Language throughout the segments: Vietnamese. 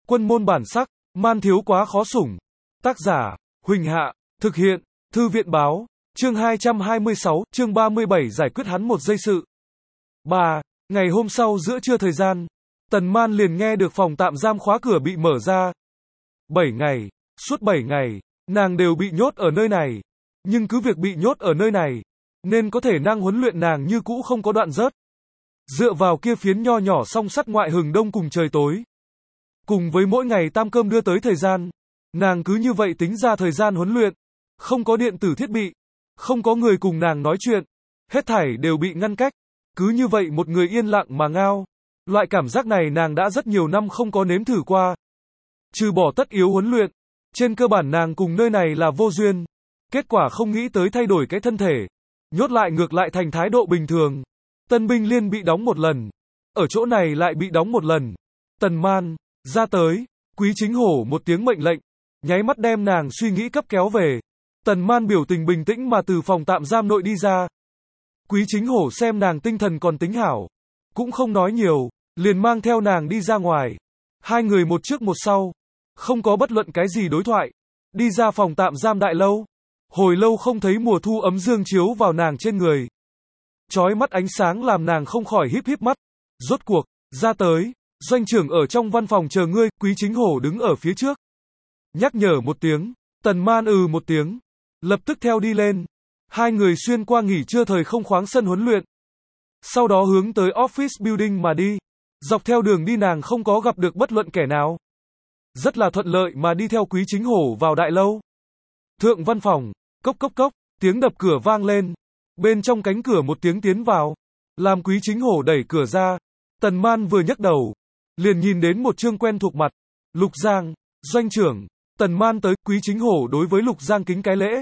Quân môn bản sắc, man thiếu quá khó sủng. Tác giả, Huỳnh Hạ, thực hiện, Thư viện báo, chương 226, chương 37 giải quyết hắn một giây sự. 3. Ngày hôm sau giữa trưa thời gian, Tần Man liền nghe được phòng tạm giam khóa cửa bị mở ra. 7 ngày, suốt 7 ngày, nàng đều bị nhốt ở nơi này. Nhưng cứ việc bị nhốt ở nơi này, nên có thể năng huấn luyện nàng như cũ không có đoạn rớt. Dựa vào kia phiến nho nhỏ song sắt ngoại hừng đông cùng trời tối. Cùng với mỗi ngày tam cơm đưa tới thời gian, nàng cứ như vậy tính ra thời gian huấn luyện. Không có điện tử thiết bị, không có người cùng nàng nói chuyện, hết thảy đều bị ngăn cách. Cứ như vậy một người yên lặng mà ngao. Loại cảm giác này nàng đã rất nhiều năm không có nếm thử qua. Trừ bỏ tất yếu huấn luyện, trên cơ bản nàng cùng nơi này là vô duyên. Kết quả không nghĩ tới thay đổi cái thân thể, nhốt lại ngược lại thành thái độ bình thường. Tân binh liên bị đóng một lần, ở chỗ này lại bị đóng một lần. Tần Man, ra tới, Quý Chính Hổ một tiếng mệnh lệnh, nháy mắt đem nàng suy nghĩ cấp kéo về. Tần Man biểu tình bình tĩnh mà từ phòng tạm giam nội đi ra. Quý Chính Hổ xem nàng tinh thần còn tính hảo, cũng không nói nhiều, liền mang theo nàng đi ra ngoài. Hai người một trước một sau, không có bất luận cái gì đối thoại, đi ra phòng tạm giam đại lâu. Hồi lâu không thấy mùa thu ấm dương chiếu vào nàng trên người. Chói mắt ánh sáng làm nàng không khỏi híp híp mắt. Rốt cuộc, ra tới, doanh trưởng ở trong văn phòng chờ ngươi, Quý Chính Hổ đứng ở phía trước. Nhắc nhở một tiếng, Tần Man một tiếng, lập tức theo đi lên. Hai người xuyên qua nghỉ trưa thời không khoáng sân huấn luyện. Sau đó hướng tới office building mà đi. Dọc theo đường đi nàng không có gặp được bất luận kẻ nào. Rất là thuận lợi mà đi theo Quý Chính Hổ vào đại lâu. Thượng văn phòng, cốc cốc cốc, tiếng đập cửa vang lên. Bên trong cánh cửa một tiếng tiến vào, làm Quý Chính Hổ đẩy cửa ra. Tần Man vừa nhấc đầu, liền nhìn đến một trương quen thuộc mặt. Lục Giang, doanh trưởng. Tần Man tới, Quý Chính Hổ đối với Lục Giang kính cái lễ.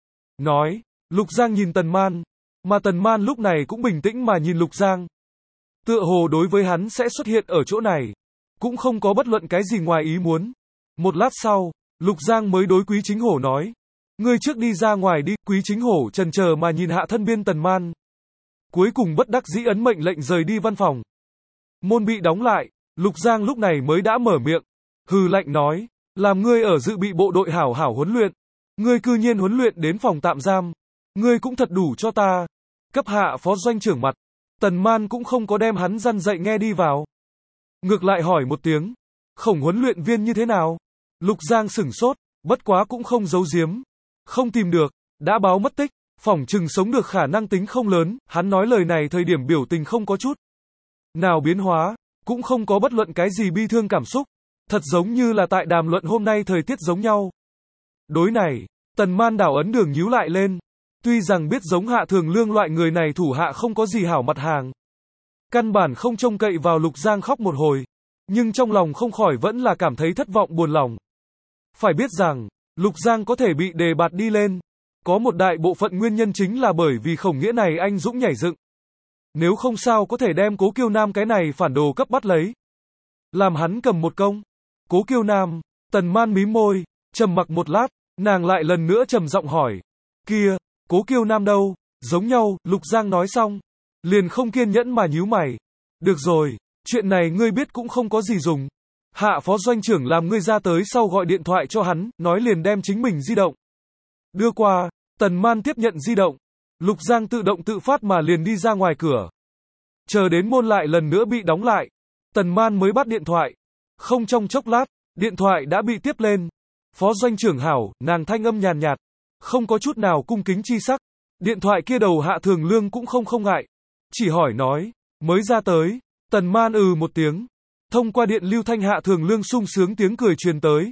Nói, Lục Giang nhìn Tần Man, mà Tần Man lúc này cũng bình tĩnh mà nhìn Lục Giang. Tựa hồ đối với hắn sẽ xuất hiện ở chỗ này, cũng không có bất luận cái gì ngoài ý muốn. Một lát sau, Lục Giang mới đối Quý Chính Hổ nói. Ngươi trước đi ra ngoài đi, Quý Chính Hổ chần chờ mà nhìn hạ thân biên Tần Man. Cuối cùng bất đắc dĩ ấn mệnh lệnh rời đi văn phòng. Môn bị đóng lại, Lục Giang lúc này mới đã mở miệng. Hừ lạnh nói, làm ngươi ở dự bị bộ đội hảo hảo huấn luyện. Ngươi cư nhiên huấn luyện đến phòng tạm giam. Ngươi cũng thật đủ cho ta. Cấp hạ phó doanh trưởng mặt. Tần Man cũng không có đem hắn răn dạy nghe đi vào. Ngược lại hỏi một tiếng. Khổng huấn luyện viên như thế nào? Lục Giang sửng sốt, bất quá cũng không giấu giếm. Không tìm được, đã báo mất tích, phỏng chừng sống được khả năng tính không lớn. Hắn nói lời này thời điểm biểu tình không có chút nào biến hóa, cũng không có bất luận cái gì bi thương cảm xúc. Thật giống như là tại đàm luận hôm nay thời tiết giống nhau. Đối này, Tần Man đảo ấn đường nhíu lại lên. Tuy rằng biết giống Hạ Thường Lương loại người này thủ hạ không có gì hảo mặt hàng. Căn bản không trông cậy vào Lục Giang khóc một hồi. Nhưng trong lòng không khỏi vẫn là cảm thấy thất vọng buồn lòng. Phải biết rằng, Lục Giang có thể bị đề bạt đi lên. Có một đại bộ phận nguyên nhân chính là bởi vì Khổng Nghĩa này anh dũng nhảy dựng. Nếu không sao có thể đem Cố Kiêu Nam cái này phản đồ cấp bắt lấy. Làm hắn cầm một công. Cố Kiêu Nam, Tần Man mím môi, trầm mặc một lát, nàng lại lần nữa trầm giọng hỏi. Kia, Cố Kiêu Nam đâu? Giống nhau, Lục Giang nói xong. Liền không kiên nhẫn mà nhíu mày. Được rồi, chuyện này ngươi biết cũng không có gì dùng. Hạ phó doanh trưởng làm ngươi ra tới sau gọi điện thoại cho hắn, nói liền đem chính mình di động đưa qua. Tần Man tiếp nhận di động. Lục Giang tự động tự phát mà liền đi ra ngoài cửa. Chờ đến môn lại lần nữa bị đóng lại. Tần Man mới bắt điện thoại. Không trong chốc lát, điện thoại đã bị tiếp lên. Phó doanh trưởng hảo, nàng thanh âm nhàn nhạt, không có chút nào cung kính chi sắc. Điện thoại kia đầu Hạ Thường Lương cũng không ngại. Chỉ hỏi nói, mới ra tới. Tần Man một tiếng. Thông qua điện lưu thanh Hạ Thường Lương sung sướng tiếng cười truyền tới.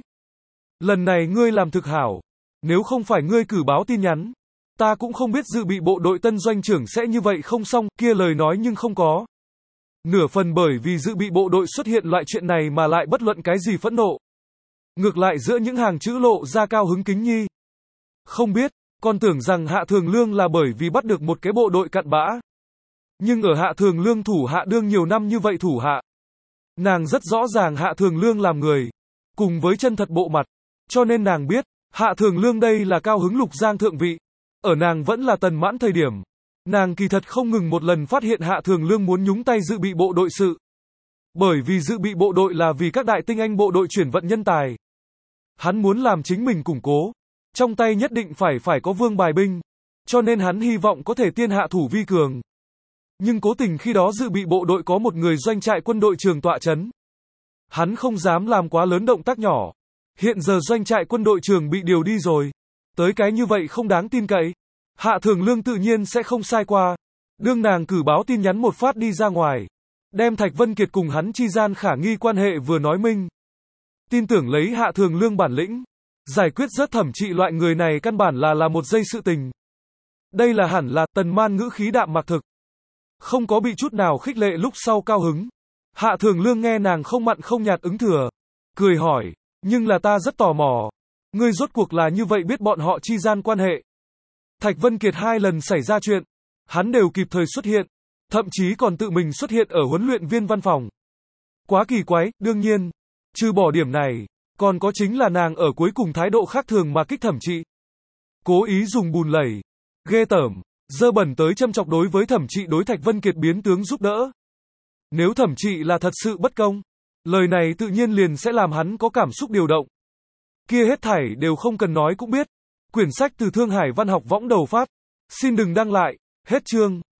Lần này ngươi làm thực hảo. Nếu không phải ngươi cử báo tin nhắn, ta cũng không biết dự bị bộ đội tân doanh trưởng sẽ như vậy không xong, kia lời nói nhưng không có. Nửa phần bởi vì dự bị bộ đội xuất hiện loại chuyện này mà lại bất luận cái gì phẫn nộ. Ngược lại giữa những hàng chữ lộ ra cao hứng kính nhi. Không biết, còn tưởng rằng Hạ Thường Lương là bởi vì bắt được một cái bộ đội cặn bã. Nhưng ở Hạ Thường Lương thủ hạ đương nhiều năm như vậy thủ hạ. Nàng rất rõ ràng Hạ Thường Lương làm người, cùng với chân thật bộ mặt. Cho nên nàng biết, Hạ Thường Lương đây là cao hứng Lục Giang thượng vị. Ở nàng vẫn là Tần Mãn thời điểm. Nàng kỳ thật không ngừng một lần phát hiện Hạ Thường Lương muốn nhúng tay dự bị bộ đội sự. Bởi vì dự bị bộ đội là vì các đại tinh anh bộ đội chuyển vận nhân tài. Hắn muốn làm chính mình củng cố. Trong tay nhất định phải có vương bài binh. Cho nên hắn hy vọng có thể tiên hạ thủ vi cường. Nhưng cố tình khi đó dự bị bộ đội có một người doanh trại quân đội trường tọa chấn. Hắn không dám làm quá lớn động tác nhỏ. Hiện giờ doanh trại quân đội trường bị điều đi rồi. Tới cái như vậy không đáng tin cậy. Hạ Thường Lương tự nhiên sẽ không sai qua. Đương nàng cử báo tin nhắn một phát đi ra ngoài. Đem Thạch Vân Kiệt cùng hắn chi gian khả nghi quan hệ vừa nói minh. Tin tưởng lấy Hạ Thường Lương bản lĩnh. Giải quyết rất thẩm trị loại người này căn bản là một giây sự tình. Đây là hẳn là Tần Man ngữ khí đạm mạc thực. Không có bị chút nào khích lệ lúc sau cao hứng. Hạ Thường Lương nghe nàng không mặn không nhạt ứng thừa. Cười hỏi, nhưng là ta rất tò mò. Ngươi rốt cuộc là như vậy biết bọn họ chi gian quan hệ. Thạch Vân Kiệt 2 lần xảy ra chuyện. Hắn đều kịp thời xuất hiện. Thậm chí còn tự mình xuất hiện ở huấn luyện viên văn phòng. Quá kỳ quái, đương nhiên. Trừ bỏ điểm này, còn có chính là nàng ở cuối cùng thái độ khác thường mà kích thẩm trị. Cố ý dùng bùn lẩy. Ghê tởm. Dơ bẩn tới châm chọc đối với thẩm trị đối Thạch Vân Kiệt biến tướng giúp đỡ. Nếu thẩm trị là thật sự bất công, lời này tự nhiên liền sẽ làm hắn có cảm xúc điều động. Kia hết thảy đều không cần nói cũng biết. Quyển sách từ Thương Hải Văn học võng đầu phát. Xin đừng đăng lại. Hết chương.